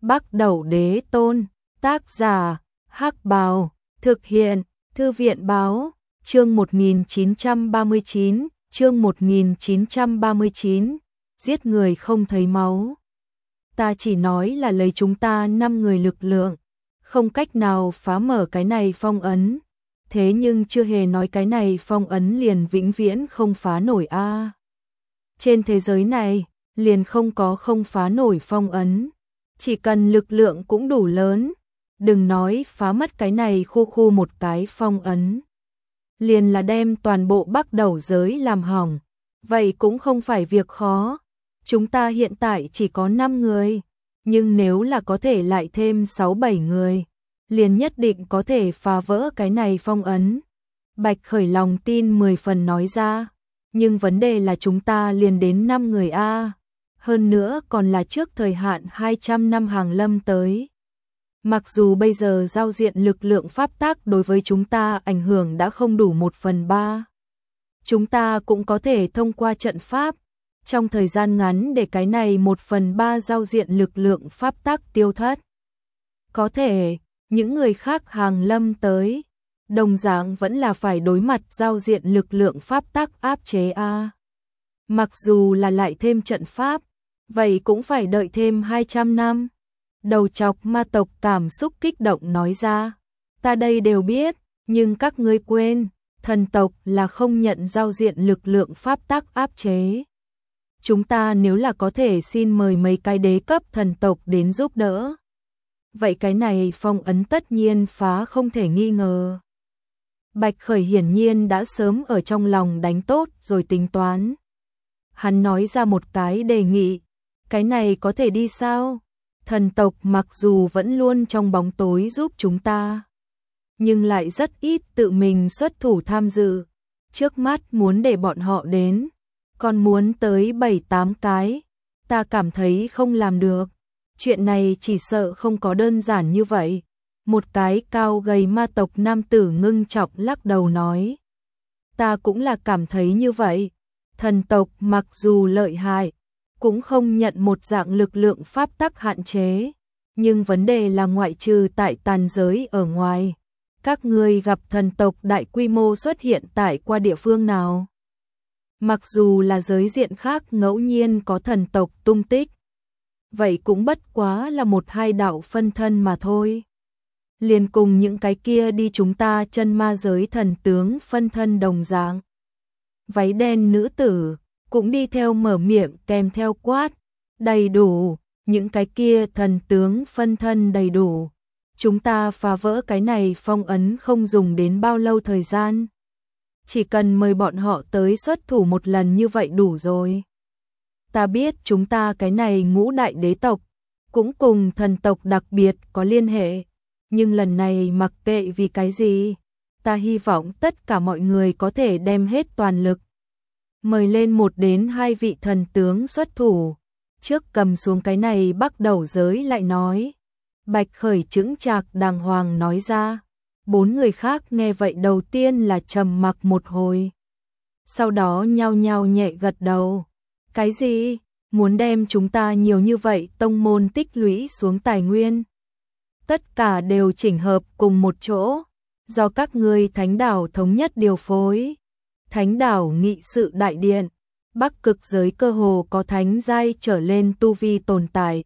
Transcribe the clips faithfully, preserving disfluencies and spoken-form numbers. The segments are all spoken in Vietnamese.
Bắc Đẩu Đế Tôn, tác giả, Hắc Bào, thực hiện, Thư viện báo, chương một nghìn chín trăm ba mươi chín, chương một nghìn chín trăm ba mươi chín, giết người không thấy máu. Ta chỉ nói là lấy chúng ta năm người lực lượng, không cách nào phá mở cái này phong ấn, thế nhưng chưa hề nói cái này phong ấn liền vĩnh viễn không phá nổi a. À. Trên thế giới này, liền không có không phá nổi phong ấn, chỉ cần lực lượng cũng đủ lớn, đừng nói phá mất cái này khu khu một cái phong ấn. Liền là đem toàn bộ Bắc Đẩu giới làm hỏng, vậy cũng không phải việc khó. Chúng ta hiện tại chỉ có năm người, nhưng nếu là có thể lại thêm sáu bảy người, liền nhất định có thể phá vỡ cái này phong ấn. Bạch Khởi lòng tin mười phần nói ra, nhưng vấn đề là chúng ta liền đến năm người a, hơn nữa còn là trước thời hạn hai trăm năm hàng lâm tới. Mặc dù bây giờ giao diện lực lượng pháp tắc đối với chúng ta ảnh hưởng đã không đủ một phần ba, chúng ta cũng có thể thông qua trận pháp, trong thời gian ngắn để cái này một phần ba giao diện lực lượng pháp tắc tiêu thất. Có thể, những người khác hàng lâm tới, đồng dạng vẫn là phải đối mặt giao diện lực lượng pháp tắc áp chế a. Mặc dù là lại thêm trận pháp, vậy cũng phải đợi thêm hai trăm năm. Đầu chọc ma tộc cảm xúc kích động nói ra, ta đây đều biết, nhưng các ngươi quên, thần tộc là không nhận giao diện lực lượng pháp tắc áp chế. Chúng ta nếu là có thể xin mời mấy cái đế cấp thần tộc đến giúp đỡ, vậy cái này phong ấn tất nhiên phá không thể nghi ngờ. Bạch Khởi hiển nhiên đã sớm ở trong lòng đánh tốt rồi tính toán. Hắn nói ra một cái đề nghị, cái này có thể đi sao? Thần tộc mặc dù vẫn luôn trong bóng tối giúp chúng ta, nhưng lại rất ít tự mình xuất thủ tham dự. Trước mắt muốn để bọn họ đến, còn muốn tới bảy tám cái, ta cảm thấy không làm được. Chuyện này chỉ sợ không có đơn giản như vậy. Một cái cao gầy ma tộc nam tử ngưng trọng lắc đầu nói, ta cũng là cảm thấy như vậy. Thần tộc mặc dù lợi hại, cũng không nhận một dạng lực lượng pháp tắc hạn chế, nhưng vấn đề là ngoại trừ tại tàn giới ở ngoài, các ngươi gặp thần tộc đại quy mô xuất hiện tại qua địa phương nào? Mặc dù là giới diện khác ngẫu nhiên có thần tộc tung tích, vậy cũng bất quá là một hai đạo phân thân mà thôi. Liền cùng những cái kia đi chúng ta chân ma giới thần tướng phân thân đồng dạng. Váy đen nữ tử cũng đi theo mở miệng kèm theo quát, đầy đủ, những cái kia thần tướng phân thân đầy đủ. Chúng ta phá vỡ cái này phong ấn không dùng đến bao lâu thời gian. Chỉ cần mời bọn họ tới xuất thủ một lần như vậy đủ rồi. Ta biết chúng ta cái này ngũ đại đế tộc, cũng cùng thần tộc đặc biệt có liên hệ, nhưng lần này mặc kệ vì cái gì, ta hy vọng tất cả mọi người có thể đem hết toàn lực. Mời lên một đến hai vị thần tướng xuất thủ, trước cầm xuống cái này Bắc Đẩu giới lại nói. Bạch Khởi chững chạc đàng hoàng nói ra. Bốn người khác nghe vậy đầu tiên là trầm mặc một hồi, sau đó nhao nhao nhẹ gật đầu. Cái gì? Muốn đem chúng ta nhiều như vậy tông môn tích lũy xuống tài nguyên, tất cả đều chỉnh hợp cùng một chỗ, do các ngươi Thánh Đảo thống nhất điều phối. Thánh Đảo nghị sự đại điện, Bắc Cực giới cơ hồ có thánh giai trở lên tu vi tồn tại.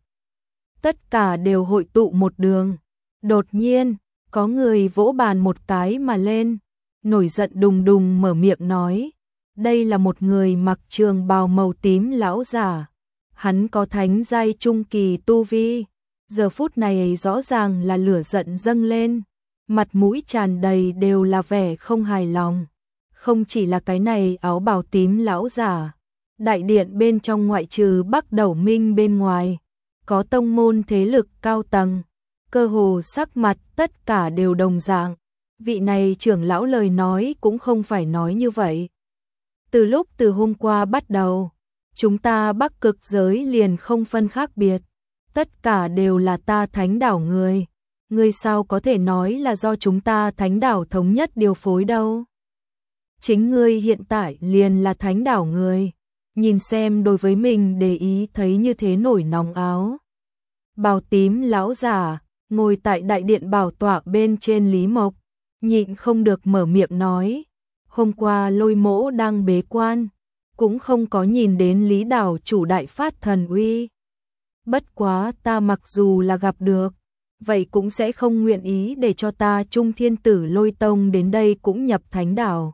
Tất cả đều hội tụ một đường. Đột nhiên, có người vỗ bàn một cái mà lên, nổi giận đùng đùng mở miệng nói, đây là một người mặc trường bào màu tím lão giả. Hắn có thánh giai trung kỳ tu vi, giờ phút này rõ ràng là lửa giận dâng lên, mặt mũi tràn đầy đều là vẻ không hài lòng. Không chỉ là cái này áo bào tím lão giả, đại điện bên trong ngoại trừ Bắc Đẩu Minh bên ngoài, có tông môn thế lực cao tầng, cơ hồ sắc mặt tất cả đều đồng dạng. Vị này trưởng lão lời nói cũng không phải nói như vậy. Từ lúc từ hôm qua bắt đầu, chúng ta Bắc Cực giới liền không phân khác biệt, tất cả đều là ta Thánh Đảo người. Ngươi sao có thể nói là do chúng ta Thánh Đảo thống nhất điều phối đâu? Chính ngươi hiện tại liền là Thánh Đảo người, nhìn xem đối với mình để ý thấy như thế nổi nóng áo. bào tím lão giả, ngồi tại đại điện bảo tọa bên trên Lý Mộc, nhịn không được mở miệng nói. Hôm qua Lôi Mỗ đang bế quan, cũng không có nhìn đến Lý đảo chủ đại phát thần uy. Bất quá ta mặc dù là gặp được, vậy cũng sẽ không nguyện ý để cho ta Trung Thiên Tử Lôi Tông đến đây cũng nhập thánh đảo.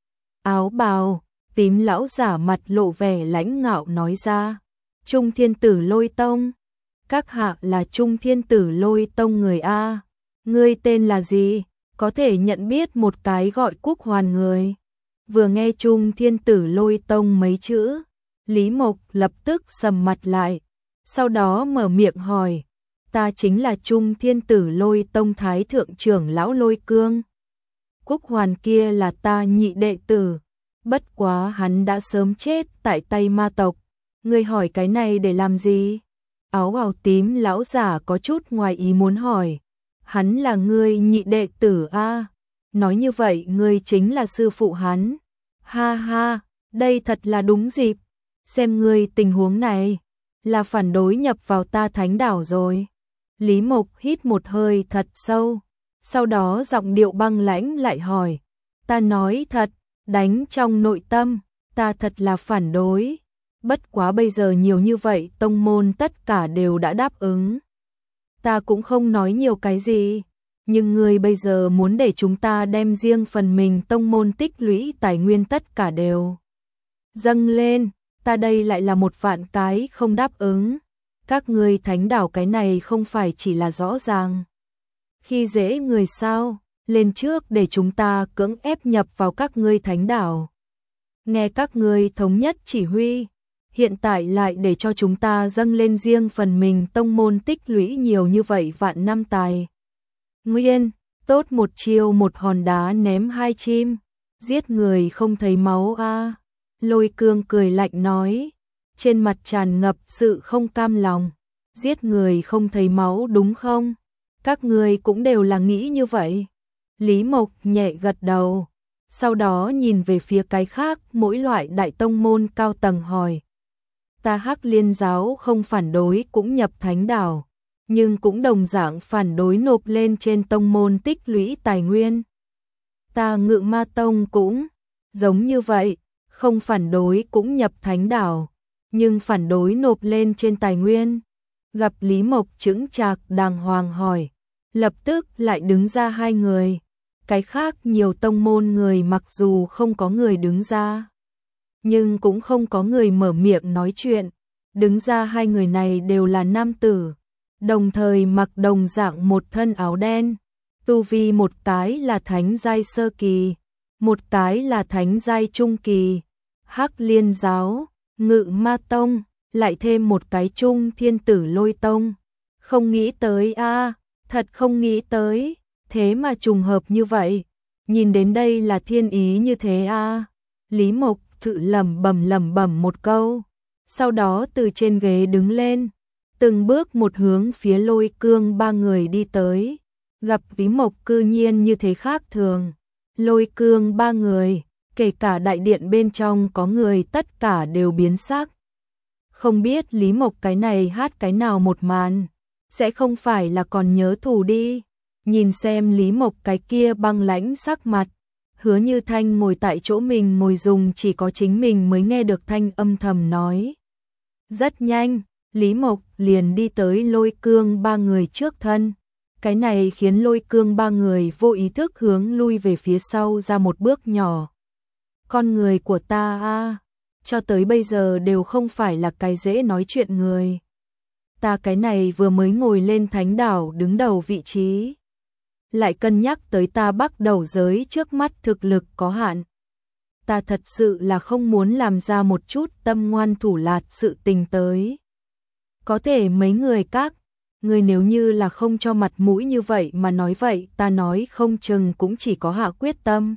Áo bào, tím lão giả mặt lộ vẻ lãnh ngạo nói ra. Trung Thiên Tử Lôi Tông? Các hạ là Trung Thiên Tử Lôi Tông người A. Ngươi tên là gì? Có thể nhận biết một cái gọi Cúc Hoàn người. Vừa nghe Trung Thiên Tử Lôi Tông mấy chữ, Lý Mộc lập tức sầm mặt lại, sau đó mở miệng hỏi, ta chính là Trung Thiên Tử Lôi Tông Thái Thượng trưởng lão Lôi Cương. Cúc Hoàn kia là ta nhị đệ tử, bất quá hắn đã sớm chết tại tay ma tộc, ngươi hỏi cái này để làm gì? Áo bào tím lão giả có chút ngoài ý muốn hỏi, hắn là ngươi nhị đệ tử a? Nói như vậy ngươi chính là sư phụ hắn. Ha ha, đây thật là đúng dịp. Xem ngươi tình huống này, là phản đối nhập vào ta thánh đảo rồi. Lý Mộc hít một hơi thật sâu, sau đó giọng điệu băng lãnh lại hỏi, ta nói thật, đánh trong nội tâm, ta thật là phản đối. Bất quá bây giờ nhiều như vậy tông môn tất cả đều đã đáp ứng. Ta cũng không nói nhiều cái gì. Nhưng ngươi bây giờ muốn để chúng ta đem riêng phần mình tông môn tích lũy tài nguyên tất cả đều dâng lên, ta đây lại là một vạn cái không đáp ứng. Các ngươi thánh đảo cái này không phải chỉ là rõ ràng khi dễ người sao, lên trước để chúng ta cưỡng ép nhập vào các ngươi thánh đảo. Nghe các ngươi thống nhất chỉ huy, hiện tại lại để cho chúng ta dâng lên riêng phần mình tông môn tích lũy nhiều như vậy vạn năm tài nguyên, tốt một chiêu một hòn đá ném hai chim, giết người không thấy máu a. À. Lôi Cương cười lạnh nói, trên mặt tràn ngập sự không cam lòng, giết người không thấy máu đúng không? Các ngươi cũng đều là nghĩ như vậy. Lý Mộc nhẹ gật đầu, sau đó nhìn về phía cái khác mỗi loại đại tông môn cao tầng hỏi, ta Hắc Liên giáo không phản đối cũng nhập thánh đảo, nhưng cũng đồng dạng phản đối nộp lên trên tông môn tích lũy tài nguyên. Ta Ngự Ma Tông cũng giống như vậy, không phản đối cũng nhập thánh đảo, nhưng phản đối nộp lên trên tài nguyên. Gặp Lý Mộc chững chạc đàng hoàng hỏi, lập tức lại đứng ra hai người. Cái khác nhiều tông môn người mặc dù không có người đứng ra, nhưng cũng không có người mở miệng nói chuyện. Đứng ra hai người này đều là nam tử, đồng thời mặc đồng dạng một thân áo đen, tu vi một cái là thánh giai sơ kỳ, một cái là thánh giai trung kỳ. Hắc Liên giáo, Ngự Ma Tông, lại thêm một cái Trung Thiên Tử Lôi Tông. Không nghĩ tới a, à, thật không nghĩ tới, thế mà trùng hợp như vậy. Nhìn đến đây là thiên ý như thế a. À. Lý Mộc tự lẩm bẩm lẩm bẩm một câu, sau đó từ trên ghế đứng lên, từng bước một hướng phía Lôi Cương ba người đi tới. Gặp Lý Mộc cư nhiên như thế khác thường, Lôi Cương ba người, kể cả đại điện bên trong có người tất cả đều biến sắc. Không biết Lý Mộc cái này hát cái nào một màn, sẽ không phải là còn nhớ thù đi. Nhìn xem Lý Mộc cái kia băng lãnh sắc mặt, Hứa Như Thanh ngồi tại chỗ mình ngồi dùng chỉ có chính mình mới nghe được thanh âm thầm nói. Rất nhanh, Lý Mộc liền đi tới Lôi Cương ba người trước thân. Cái này khiến Lôi Cương ba người vô ý thức hướng lui về phía sau ra một bước nhỏ. Con người của ta a, cho tới bây giờ đều không phải là cái dễ nói chuyện người. Ta cái này vừa mới ngồi lên thánh đảo đứng đầu vị trí, lại cân nhắc tới ta bắt đầu giới trước mắt thực lực có hạn. Ta thật sự là không muốn làm ra một chút tâm ngoan thủ lạt sự tình tới. Có thể mấy người các, người nếu như là không cho mặt mũi như vậy mà nói vậy, ta nói không chừng cũng chỉ có hạ quyết tâm.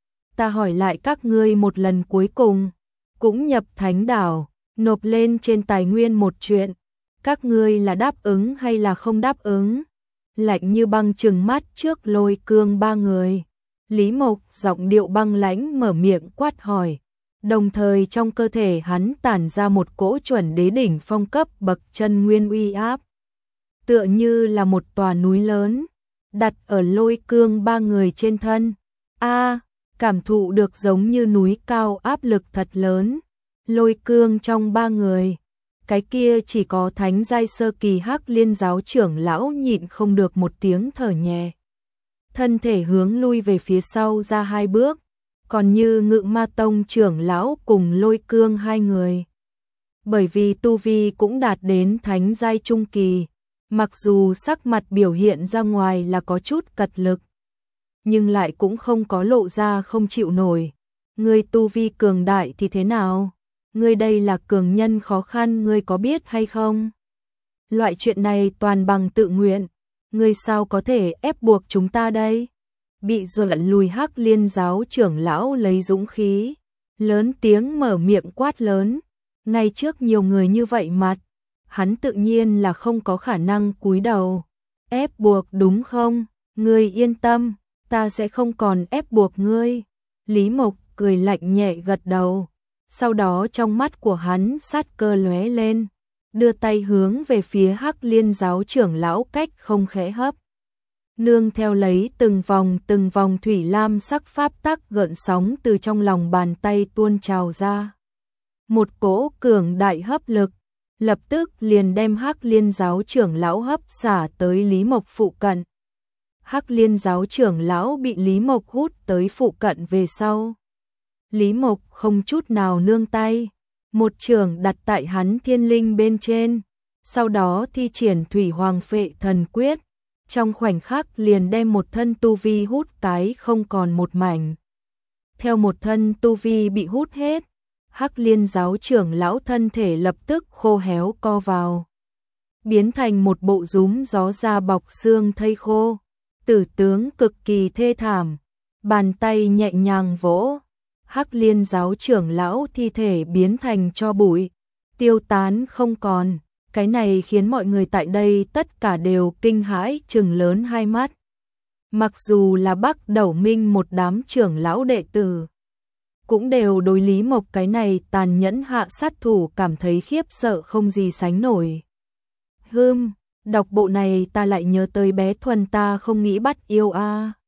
Ta hỏi lại các ngươi một lần cuối cùng, cũng nhập thánh đảo, nộp lên trên tài nguyên một chuyện, các ngươi là đáp ứng hay là không đáp ứng? Lạnh như băng trừng mắt trước Lôi Cương ba người, Lý Mộc giọng điệu băng lãnh mở miệng quát hỏi, đồng thời trong cơ thể hắn tản ra một cỗ chuẩn đế đỉnh phong cấp bậc chân nguyên uy áp. tựa như là một tòa núi lớn, đặt ở Lôi Cương ba người trên thân. A, cảm thụ được giống như núi cao áp lực thật lớn. Lôi Cương trong ba người, cái kia chỉ có thánh giai sơ kỳ Hắc Liên giáo trưởng lão nhịn không được một tiếng thở nhẹ. Thân thể hướng lui về phía sau ra hai bước, còn như Ngự Ma Tông trưởng lão cùng Lôi Cương hai người. Bởi vì tu vi cũng đạt đến thánh giai trung kỳ, mặc dù sắc mặt biểu hiện ra ngoài là có chút cật lực, nhưng lại cũng không có lộ ra không chịu nổi. Ngươi tu vi cường đại thì thế nào? Ngươi đây là cường nhân khó khăn, ngươi có biết hay không? Loại chuyện này toàn bằng tự nguyện, ngươi sao có thể ép buộc chúng ta đây? Bị dồn lùi Hắc Liên giáo trưởng lão lấy dũng khí, lớn tiếng mở miệng quát lớn, ngay trước nhiều người như vậy mặt, hắn tự nhiên là không có khả năng cúi đầu. Ép buộc đúng không? Ngươi yên tâm, ta sẽ không còn ép buộc ngươi. Lý Mộc cười lạnh nhẹ gật đầu, sau đó trong mắt của hắn sát cơ lóe lên, đưa tay hướng về phía Hắc Liên giáo trưởng lão cách không khẽ hấp. Nương theo lấy từng vòng từng vòng thủy lam sắc pháp tắc gợn sóng từ trong lòng bàn tay tuôn trào ra. Một cỗ cường đại hấp lực, lập tức liền đem Hắc Liên giáo trưởng lão hấp xả tới Lý Mộc phụ cận. Hắc Liên giáo trưởng lão bị Lý Mộc hút tới phụ cận về sau. Lý Mộc không chút nào nương tay, một chưởng đặt tại hắn thiên linh bên trên, sau đó thi triển Thủy Hoàng Phệ Thần Quyết, trong khoảnh khắc liền đem một thân tu vi hút cái không còn một mảnh. Theo một thân tu vi bị hút hết, Hắc Liên giáo trưởng lão thân thể lập tức khô héo co vào, biến thành một bộ rúm gió da bọc xương thây khô, tử tướng cực kỳ thê thảm, bàn tay nhẹ nhàng vỗ, Hắc Liên giáo trưởng lão thi thể biến thành tro bụi, tiêu tán không còn. Cái này khiến mọi người tại đây tất cả đều kinh hãi trừng lớn hai mắt. Mặc dù là Bắc Đẩu Minh một đám trưởng lão đệ tử, cũng đều đối Lý Mộc cái này tàn nhẫn hạ sát thủ cảm thấy khiếp sợ không gì sánh nổi. Hừm, đọc bộ này ta lại nhớ tới bé Thuần ta không nghĩ bắt yêu a.